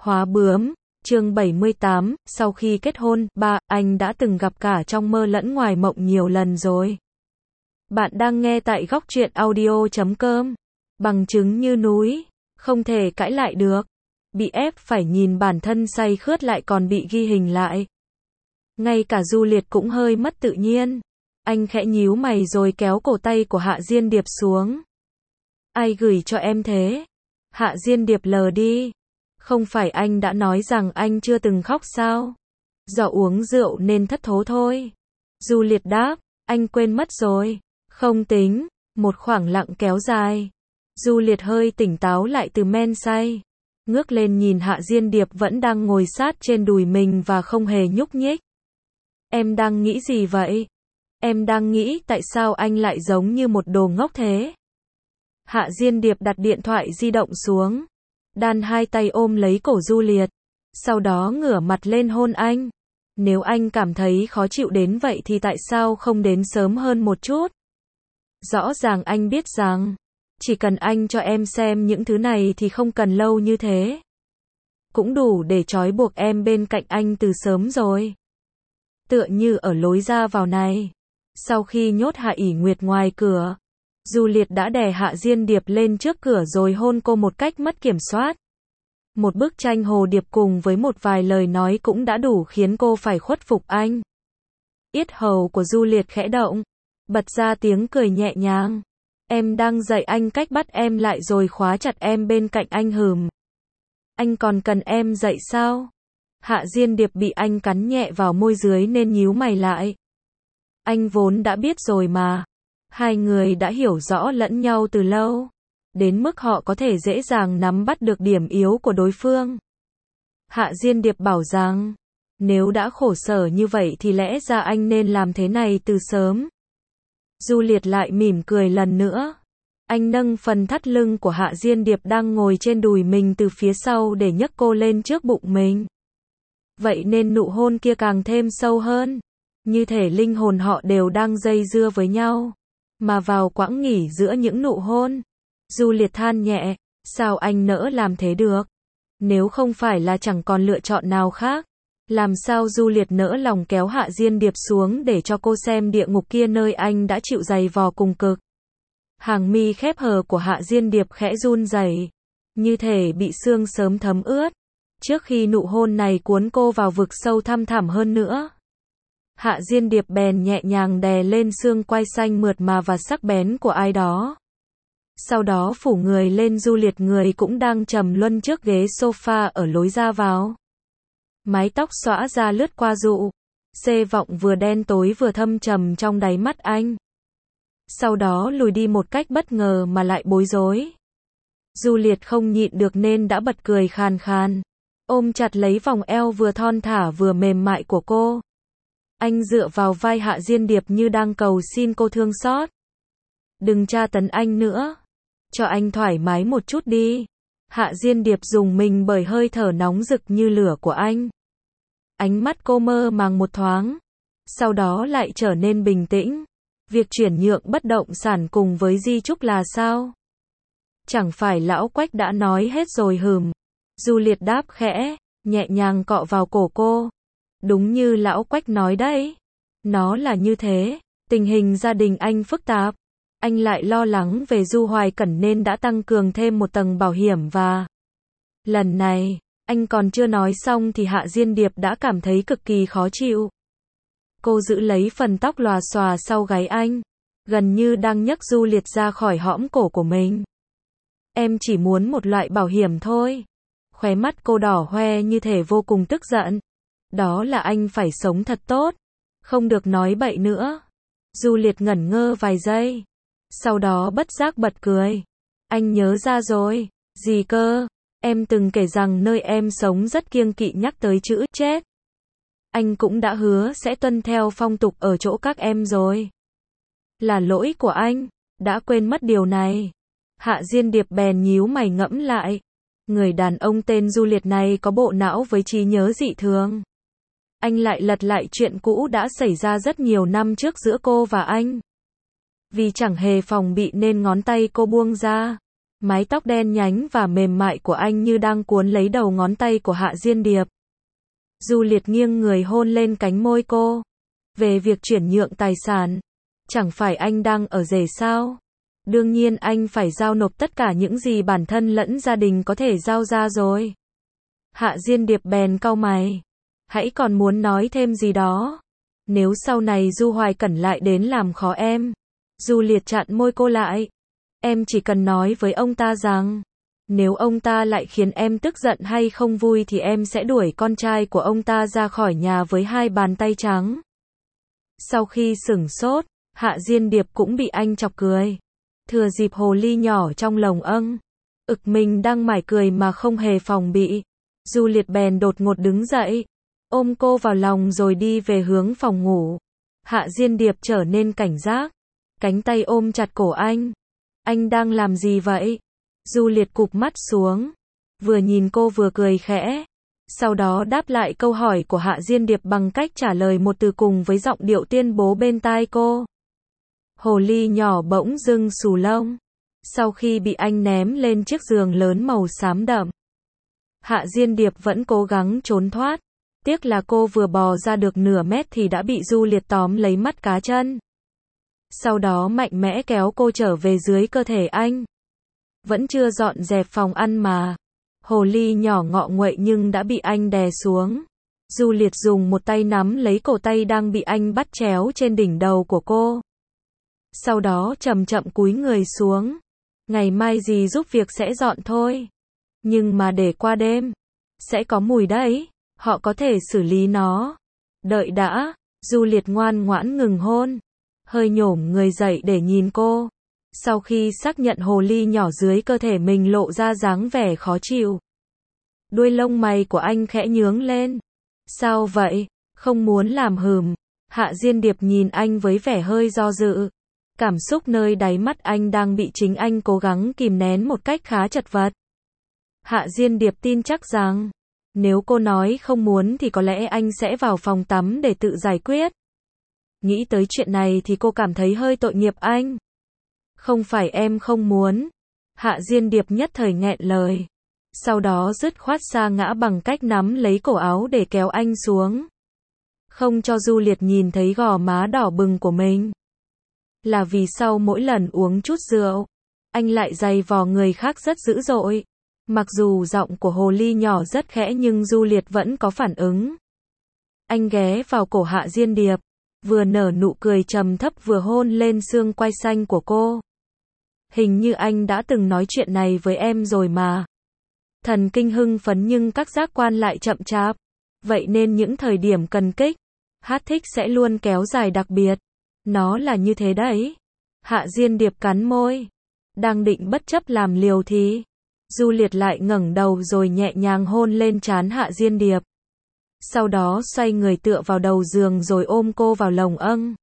Hóa bướm, chương 78, sau khi kết hôn, anh đã từng gặp cả trong mơ lẫn ngoài mộng nhiều lần rồi. Bạn đang nghe tại góc truyện audio.com. Bằng chứng như núi, không thể cãi lại được. Bị ép phải nhìn bản thân say khướt lại còn bị ghi hình lại. Ngay cả Du Liệt cũng hơi mất tự nhiên. Anh khẽ nhíu mày rồi kéo cổ tay của Hạ Diên Điệp xuống. Ai gửi cho em thế? Hạ Diên Điệp lờ đi. Không phải anh đã nói rằng anh chưa từng khóc sao? Do uống rượu nên thất thố thôi. Du Liệt đáp, anh quên mất rồi. Không tính, một khoảng lặng kéo dài. Du Liệt hơi tỉnh táo lại từ men say. Ngước lên nhìn Hạ Diên Điệp vẫn đang ngồi sát trên đùi mình và không hề nhúc nhích. Em đang nghĩ gì vậy? Em đang nghĩ tại sao anh lại giống như một đồ ngốc thế? Hạ Diên Điệp đặt điện thoại di động xuống. Đan hai tay ôm lấy cổ Du Liệt. Sau đó ngửa mặt lên hôn anh. Nếu anh cảm thấy khó chịu đến vậy thì tại sao không đến sớm hơn một chút? Rõ ràng anh biết rằng, chỉ cần anh cho em xem những thứ này thì không cần lâu như thế. Cũng đủ để trói buộc em bên cạnh anh từ sớm rồi. Tựa như ở lối ra vào này. Sau khi nhốt Hạ ỷ Nguyệt ngoài cửa, Du Liệt đã đè Hạ Diên Điệp lên trước cửa rồi hôn cô một cách mất kiểm soát. Một bức tranh hồ điệp cùng với một vài lời nói cũng đã đủ khiến cô phải khuất phục anh. Yết hầu của Du Liệt khẽ động, bật ra tiếng cười nhẹ nhàng. Em đang dạy anh cách bắt em lại rồi khóa chặt em bên cạnh anh hừm. Anh còn cần em dạy sao? Hạ Diên Điệp bị anh cắn nhẹ vào môi dưới nên nhíu mày lại. Anh vốn đã biết rồi mà. Hai người đã hiểu rõ lẫn nhau từ lâu, đến mức họ có thể dễ dàng nắm bắt được điểm yếu của đối phương. Hạ Diên Điệp bảo rằng, nếu đã khổ sở như vậy thì lẽ ra anh nên làm thế này từ sớm. Du Liệt lại mỉm cười lần nữa. Anh nâng phần thắt lưng của Hạ Diên Điệp đang ngồi trên đùi mình từ phía sau để nhấc cô lên trước bụng mình. Vậy nên nụ hôn kia càng thêm sâu hơn. Như thể linh hồn họ đều đang dây dưa với nhau. Mà vào quãng nghỉ giữa những nụ hôn, Du Liệt than nhẹ, sao anh nỡ làm thế được? Nếu không phải là chẳng còn lựa chọn nào khác, làm sao Du Liệt nỡ lòng kéo Hạ Diên Điệp xuống để cho cô xem địa ngục kia nơi anh đã chịu giày vò cùng cực. Hàng mi khép hờ của Hạ Diên Điệp khẽ run rẩy, như thể bị sương sớm thấm ướt, trước khi nụ hôn này cuốn cô vào vực sâu thăm thẳm hơn nữa. Hạ Diên Điệp bèn nhẹ nhàng đè lên xương quai xanh mượt mà và sắc bén của ai đó. Sau đó phủ người lên Du Liệt, người cũng đang trầm luân trước ghế sofa ở lối ra vào. Mái tóc xõa ra lướt qua dụ, xê vọng vừa đen tối vừa thâm trầm trong đáy mắt anh. Sau đó lùi đi một cách bất ngờ mà lại bối rối. Du Liệt không nhịn được nên đã bật cười khàn khàn, ôm chặt lấy vòng eo vừa thon thả vừa mềm mại của cô. Anh dựa vào vai Hạ Diên Điệp như đang cầu xin cô thương xót. Đừng tra tấn anh nữa. Cho anh thoải mái một chút đi. Hạ Diên Điệp rùng mình bởi hơi thở nóng rực như lửa của anh. Ánh mắt cô mơ màng một thoáng. Sau đó lại trở nên bình tĩnh. Việc chuyển nhượng bất động sản cùng với Di Trúc là sao? Chẳng phải lão Quách đã nói hết rồi hừm. Du Liệt đáp khẽ, nhẹ nhàng cọ vào cổ cô. Đúng như lão Quách nói đấy. Nó là như thế. Tình hình gia đình anh phức tạp. Anh lại lo lắng về Du Hoài Cẩn nên đã tăng cường thêm một tầng bảo hiểm và... Lần này, anh còn chưa nói xong thì Hạ Diên Điệp đã cảm thấy cực kỳ khó chịu. Cô giữ lấy phần tóc lòa xòa sau gáy anh, gần như đang nhấc Du Liệt ra khỏi hõm cổ của mình. Em chỉ muốn một loại bảo hiểm thôi. Khóe mắt cô đỏ hoe như thể vô cùng tức giận. Đó là anh phải sống thật tốt, không được nói bậy nữa. Du Liệt ngẩn ngơ vài giây, sau đó bất giác bật cười. Anh nhớ ra rồi. Gì cơ? Em từng kể rằng nơi em sống rất kiêng kỵ nhắc tới chữ chết. Anh cũng đã hứa sẽ tuân theo phong tục ở chỗ các em rồi. Là lỗi của anh, đã quên mất điều này. Hạ Diên Điệp bèn nhíu mày ngẫm lại. Người đàn ông tên Du Liệt này có bộ não với trí nhớ dị thường. Anh lại lật lại chuyện cũ đã xảy ra rất nhiều năm trước giữa cô và anh. Vì chẳng hề phòng bị nên ngón tay cô buông ra. Mái tóc đen nhánh và mềm mại của anh như đang cuốn lấy đầu ngón tay của Hạ Diên Điệp. Du Liệt nghiêng người hôn lên cánh môi cô. Về việc chuyển nhượng tài sản, chẳng phải anh đang ở rể sao? Đương nhiên anh phải giao nộp tất cả những gì bản thân lẫn gia đình có thể giao ra rồi. Hạ Diên Điệp bèn cau mày. Hãy còn muốn nói thêm gì đó? Nếu sau này Du Hoài Cẩn lại đến làm khó em. Du Liệt chặn môi cô lại. Em chỉ cần nói với ông ta rằng, nếu ông ta lại khiến em tức giận hay không vui thì em sẽ đuổi con trai của ông ta ra khỏi nhà với 2 bàn tay trắng. Sau khi sửng sốt, Hạ Diên Điệp cũng bị anh chọc cười. Thừa dịp hồ ly nhỏ trong lồng mình đang mải cười mà không hề phòng bị. Du Liệt bèn đột ngột đứng dậy, ôm cô vào lòng rồi đi về hướng phòng ngủ. Hạ Diên Điệp trở nên cảnh giác, cánh tay ôm chặt cổ anh. Anh đang làm gì vậy? Du Liệt cụp mắt xuống, vừa nhìn cô vừa cười khẽ. Sau đó đáp lại câu hỏi của Hạ Diên Điệp bằng cách trả lời một từ cùng với giọng điệu tuyên bố bên tai cô. Hồ ly nhỏ bỗng dưng xù lông, sau khi bị anh ném lên chiếc giường lớn màu xám đậm. Hạ Diên Điệp vẫn cố gắng trốn thoát. Tiếc là cô vừa bò ra được nửa mét thì đã bị Du Liệt tóm lấy mắt cá chân. Sau đó mạnh mẽ kéo cô trở về dưới cơ thể anh. Vẫn chưa dọn dẹp phòng ăn mà. Hồ ly nhỏ ngọ nguậy nhưng đã bị anh đè xuống. Du Liệt dùng một tay nắm lấy cổ tay đang bị anh bắt chéo trên đỉnh đầu của cô. Sau đó chậm chậm cúi người xuống. Ngày mai dì giúp việc sẽ dọn thôi. Nhưng mà để qua đêm, sẽ có mùi đấy. Họ có thể xử lý nó. Đợi đã. Du Liệt ngoan ngoãn ngừng hôn. Hơi nhổm người dậy để nhìn cô. Sau khi xác nhận hồ ly nhỏ dưới cơ thể mình lộ ra dáng vẻ khó chịu. Đuôi lông mày của anh khẽ nhướng lên. Sao vậy? Không muốn làm hừm. Hạ Diên Điệp nhìn anh với vẻ hơi do dự. Cảm xúc nơi đáy mắt anh đang bị chính anh cố gắng kìm nén một cách khá chật vật. Hạ Diên Điệp tin chắc rằng, nếu cô nói không muốn thì có lẽ anh sẽ vào phòng tắm để tự giải quyết. Nghĩ tới chuyện này thì cô cảm thấy hơi tội nghiệp anh. Không phải em không muốn. Hạ Diên Điệp nhất thời nghẹn lời. Sau đó dứt khoát sa ngã bằng cách nắm lấy cổ áo để kéo anh xuống. Không cho Du Liệt nhìn thấy gò má đỏ bừng của mình. Là vì sau mỗi lần uống chút rượu, anh lại giày vò người khác rất dữ dội. Mặc dù giọng của hồ ly nhỏ rất khẽ nhưng Du Liệt vẫn có phản ứng. Anh ghé vào cổ Hạ Diên Điệp, vừa nở nụ cười trầm thấp vừa hôn lên xương quai xanh của cô. Hình như anh đã từng nói chuyện này với em rồi mà. Thần kinh hưng phấn nhưng các giác quan lại chậm chạp. Vậy nên những thời điểm cần kích, thích sẽ luôn kéo dài đặc biệt. Nó là như thế đấy. Hạ Diên Điệp cắn môi. Đang định bất chấp làm liều thì Du Liệt lại ngẩng đầu rồi nhẹ nhàng hôn lên trán Hạ Diên Điệp. Sau đó xoay người tựa vào đầu giường rồi ôm cô vào lồng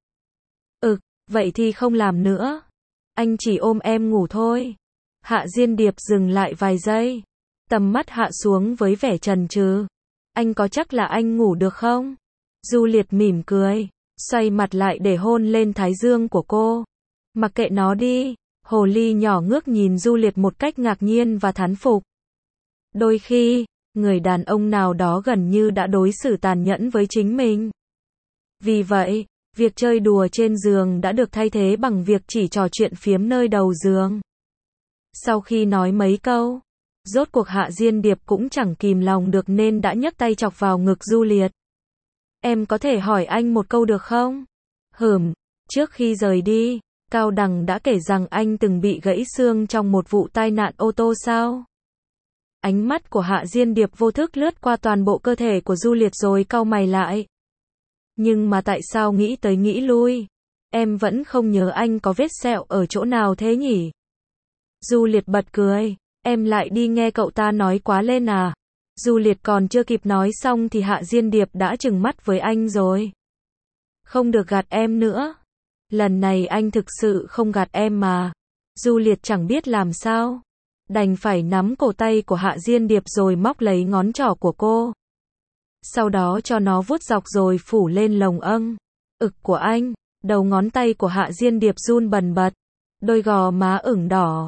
vậy thì không làm nữa. Anh chỉ ôm em ngủ thôi. Hạ Diên Điệp dừng lại vài giây. Tầm mắt hạ xuống với vẻ chần chừ. Anh có chắc là anh ngủ được không? Du Liệt mỉm cười, xoay mặt lại để hôn lên thái dương của cô. Mặc kệ nó đi. Hồ ly nhỏ ngước nhìn Du Liệt một cách ngạc nhiên và thán phục. Đôi khi, người đàn ông nào đó gần như đã đối xử tàn nhẫn với chính mình. Vì vậy, việc chơi đùa trên giường đã được thay thế bằng việc chỉ trò chuyện phiếm nơi đầu giường. Sau khi nói mấy câu, rốt cuộc Hạ Diên Điệp cũng chẳng kìm lòng được nên đã nhấc tay chọc vào ngực Du Liệt. Em có thể hỏi anh một câu được không? Trước khi rời đi, Cao Đằng đã kể rằng anh từng bị gãy xương trong một vụ tai nạn ô tô sao? Ánh mắt của Hạ Diên Điệp vô thức lướt qua toàn bộ cơ thể của Du Liệt rồi cau mày lại. Nhưng mà tại sao nghĩ tới nghĩ lui? Em vẫn không nhớ anh có vết sẹo ở chỗ nào thế nhỉ? Du Liệt bật cười. Em lại đi nghe cậu ta nói quá lên à? Du Liệt còn chưa kịp nói xong thì Hạ Diên Điệp đã trừng mắt với anh rồi. Không được gạt em nữa. Lần này anh thực sự không gạt em mà. Du Liệt chẳng biết làm sao. Đành phải nắm cổ tay của Hạ Diên Điệp rồi móc lấy ngón trỏ của cô. Sau đó cho nó vuốt dọc rồi phủ lên lồng của anh. Đầu ngón tay của Hạ Diên Điệp run bần bật. Đôi gò má ửng đỏ.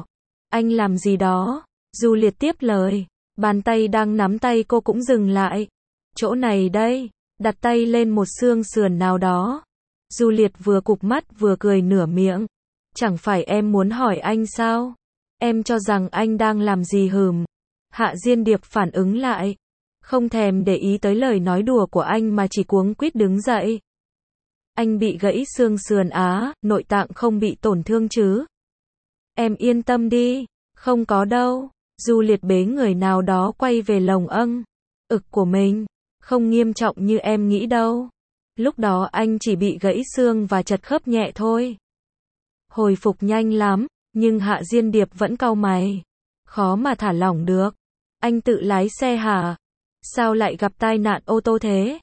Anh làm gì đó? Juliet tiếp lời. Bàn tay đang nắm tay cô cũng dừng lại. Chỗ này đây. Đặt tay lên một xương sườn nào đó. Juliet vừa cụp mắt vừa cười nửa miệng. Chẳng phải em muốn hỏi anh sao? Em cho rằng anh đang làm gì hừm? Hạ Diên Điệp phản ứng lại. Không thèm để ý tới lời nói đùa của anh mà chỉ cuống quýt đứng dậy. Anh bị gãy xương sườn á, nội tạng không bị tổn thương chứ? Em yên tâm đi, không có đâu. Juliet bế người nào đó quay về lồng ực của mình. Không nghiêm trọng như em nghĩ đâu. Lúc đó anh chỉ bị gãy xương và chật khớp nhẹ thôi. Hồi phục nhanh lắm, nhưng Hạ Diên Điệp vẫn cau mày. Khó mà thả lỏng được. Anh tự lái xe hả? Sao lại gặp tai nạn ô tô thế?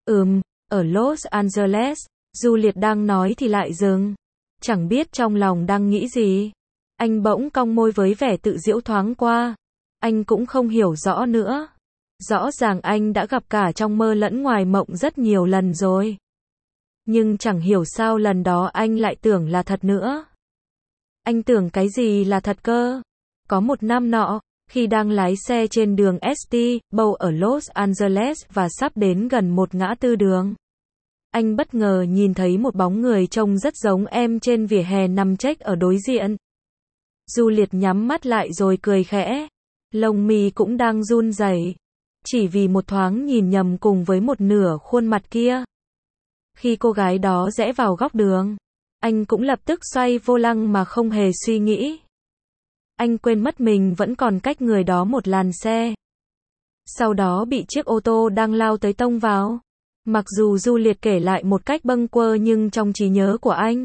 Ở Los Angeles. Juliet đang nói thì lại dừng. Chẳng biết trong lòng đang nghĩ gì. Anh bỗng cong môi với vẻ tự giễu thoáng qua. Anh cũng không hiểu rõ nữa. Rõ ràng anh đã gặp cả trong mơ lẫn ngoài mộng rất nhiều lần rồi. Nhưng chẳng hiểu sao lần đó anh lại tưởng là thật nữa. Anh tưởng cái gì là thật cơ? Có một năm nọ, khi đang lái xe trên đường St. Paul ở Los Angeles và sắp đến gần một ngã tư đường. Anh bất ngờ nhìn thấy một bóng người trông rất giống em trên vỉa hè nằm chếch ở đối diện. Juliet nhắm mắt lại rồi cười khẽ. Lông mi cũng đang run rẩy. Chỉ vì một thoáng nhìn nhầm cùng với một nửa khuôn mặt kia. Khi cô gái đó rẽ vào góc đường, anh cũng lập tức xoay vô lăng mà không hề suy nghĩ. Anh quên mất mình vẫn còn cách người đó một làn xe. Sau đó bị chiếc ô tô đang lao tới tông vào. Mặc dù Juliet kể lại một cách bâng quơ nhưng trong trí nhớ của anh,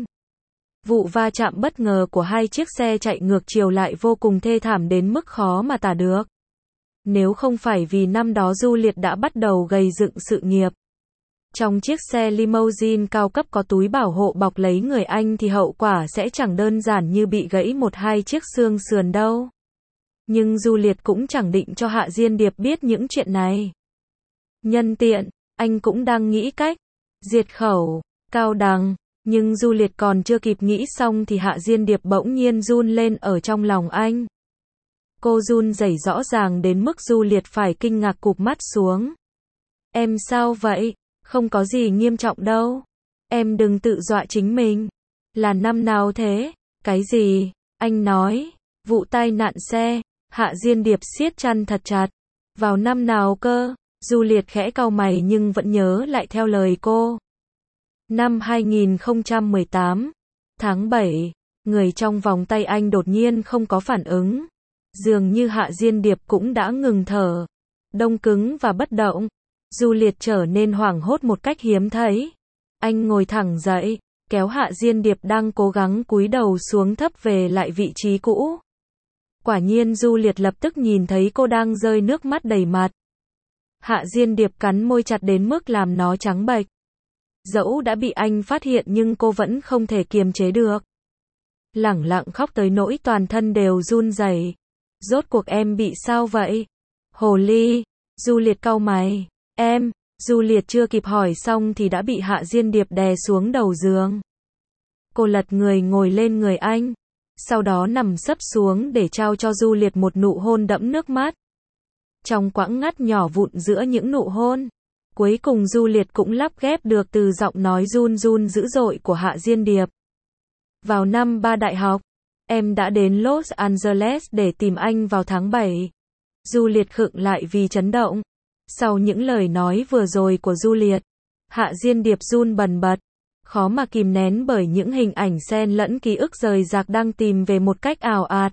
vụ va chạm bất ngờ của hai chiếc xe chạy ngược chiều lại vô cùng thê thảm đến mức khó mà tả được. Nếu không phải vì năm đó Juliet đã bắt đầu gầy dựng sự nghiệp trong chiếc xe limousine cao cấp có túi bảo hộ bọc lấy người anh thì hậu quả sẽ chẳng đơn giản như bị gãy một hai chiếc xương sườn đâu. Nhưng Juliet cũng chẳng định cho Hạ Diên Điệp biết những chuyện này. Nhân tiện, anh cũng đang nghĩ cách diệt khẩu Cao Đằng, nhưng Juliet còn chưa kịp nghĩ xong thì Hạ Diên Điệp bỗng nhiên run lên ở trong lòng anh. Cô run rẩy rõ ràng đến mức Juliet phải kinh ngạc cụp mắt xuống. Em sao vậy? Không có gì nghiêm trọng đâu. Em đừng tự dọa chính mình. Là năm nào thế? Cái gì? Anh nói. Vụ tai nạn xe. Hạ Diên Điệp siết chăn thật chặt. Vào năm nào cơ? Juliet khẽ cau mày nhưng vẫn nhớ lại theo lời cô. Năm 2018. Tháng 7. Người trong vòng tay anh đột nhiên không có phản ứng. Dường như Hạ Diên Điệp cũng đã ngừng thở. Đông cứng và bất động. Juliet trở nên hoảng hốt một cách hiếm thấy. Anh ngồi thẳng dậy, kéo Hạ Diên Điệp đang cố gắng cúi đầu xuống thấp về lại vị trí cũ. Quả nhiên Juliet lập tức nhìn thấy cô đang rơi nước mắt đầy mặt. Hạ Diên Điệp cắn môi chặt đến mức làm nó trắng bệch. Dẫu đã bị anh phát hiện nhưng cô vẫn không thể kiềm chế được. Lẳng lặng khóc tới nỗi toàn thân đều run rẩy. Rốt cuộc em bị sao vậy? Hồ ly. Juliet cau mày. Em. Juliet chưa kịp hỏi xong thì đã bị Hạ Diên Điệp đè xuống đầu giường. Cô lật người ngồi lên người anh. Sau đó nằm sấp xuống để trao cho Juliet một nụ hôn đẫm nước mắt. Trong quãng ngắt nhỏ vụn giữa những nụ hôn, cuối cùng Juliet cũng lắp ghép được từ giọng nói run run dữ dội của Hạ Diên Điệp. Vào năm 3 đại học, em đã đến Los Angeles để tìm anh vào tháng 7. Juliet khựng lại vì chấn động. Sau những lời nói vừa rồi của Juliet, Hạ Diên Điệp run bần bật, khó mà kìm nén bởi những hình ảnh xen lẫn ký ức rời rạc đang tìm về một cách ào ạt.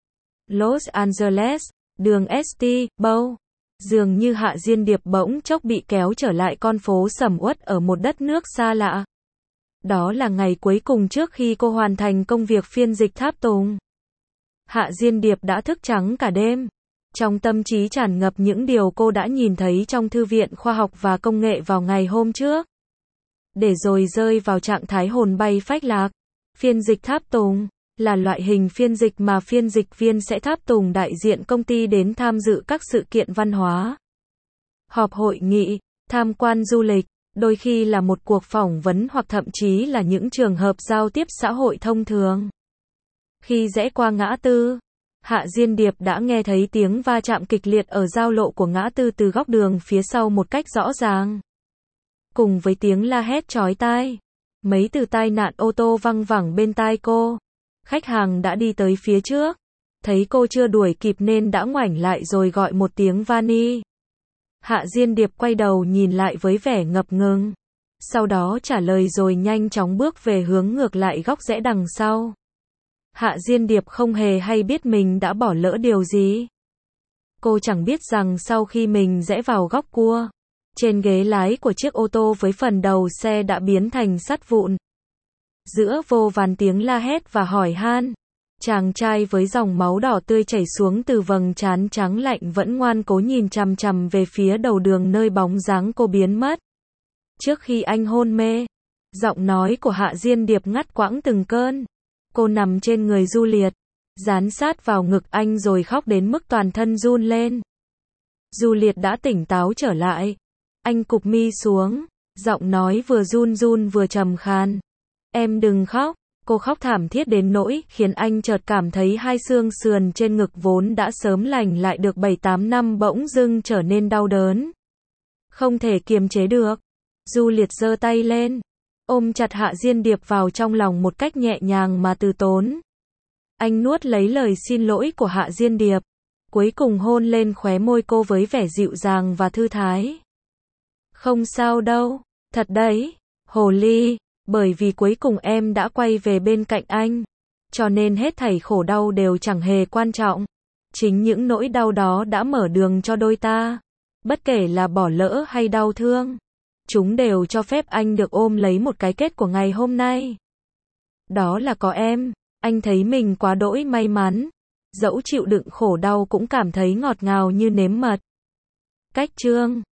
Los Angeles, đường St. Paul. Dường như Hạ Diên Điệp bỗng chốc bị kéo trở lại con phố sầm uất ở một đất nước xa lạ. Đó là ngày cuối cùng trước khi cô hoàn thành công việc phiên dịch tháp tùng. Hạ Diên Điệp đã thức trắng cả đêm. Trong tâm trí tràn ngập những điều cô đã nhìn thấy trong Thư viện Khoa học và Công nghệ vào ngày hôm trước. Để rồi rơi vào trạng thái hồn bay phách lạc. Phiên dịch tháp tùng là loại hình phiên dịch mà phiên dịch viên sẽ tháp tùng đại diện công ty đến tham dự các sự kiện văn hóa, họp hội nghị, tham quan du lịch, đôi khi là một cuộc phỏng vấn hoặc thậm chí là những trường hợp giao tiếp xã hội thông thường. Khi rẽ qua ngã tư, Hạ Diên Điệp đã nghe thấy tiếng va chạm kịch liệt ở giao lộ của ngã tư từ góc đường phía sau một cách rõ ràng. Cùng với tiếng la hét chói tai, mấy từ tai nạn ô tô văng vẳng bên tai cô. Khách hàng đã đi tới phía trước, thấy cô chưa đuổi kịp nên đã ngoảnh lại rồi gọi một tiếng vani. Hạ Diên Điệp quay đầu nhìn lại với vẻ ngập ngừng, sau đó trả lời rồi nhanh chóng bước về hướng ngược lại góc rẽ đằng sau. Hạ Diên Điệp không hề hay biết mình đã bỏ lỡ điều gì. Cô chẳng biết rằng sau khi mình rẽ vào góc cua, trên ghế lái của chiếc ô tô với phần đầu xe đã biến thành sắt vụn. Giữa vô vàn tiếng la hét và hỏi han, chàng trai với dòng máu đỏ tươi chảy xuống từ vầng trán trắng lạnh vẫn ngoan cố nhìn chằm chằm về phía đầu đường nơi bóng dáng cô biến mất. Trước khi anh hôn mê, giọng nói của Hạ Diên Điệp ngắt quãng từng cơn. Cô nằm trên người Juliet, dán sát vào ngực anh rồi khóc đến mức toàn thân run lên. Juliet đã tỉnh táo trở lại. Anh cụp mi xuống, giọng nói vừa run run vừa trầm khan. Em đừng khóc. Cô khóc thảm thiết đến nỗi khiến anh chợt cảm thấy hai xương sườn trên ngực vốn đã sớm lành lại được 7-8 năm bỗng dưng trở nên đau đớn. Không thể kiềm chế được. Juliet giơ tay lên, ôm chặt Hạ Diên Điệp vào trong lòng một cách nhẹ nhàng mà từ tốn. Anh nuốt lấy lời xin lỗi của Hạ Diên Điệp, cuối cùng hôn lên khóe môi cô với vẻ dịu dàng và thư thái. Không sao đâu, thật đấy, hồ ly, bởi vì cuối cùng em đã quay về bên cạnh anh, cho nên hết thảy khổ đau đều chẳng hề quan trọng. Chính những nỗi đau đó đã mở đường cho đôi ta, bất kể là bỏ lỡ hay đau thương. Chúng đều cho phép anh được ôm lấy một cái kết của ngày hôm nay. Đó là có em, anh thấy mình quá đỗi may mắn. Dẫu chịu đựng khổ đau cũng cảm thấy ngọt ngào như nếm mật. Cách chương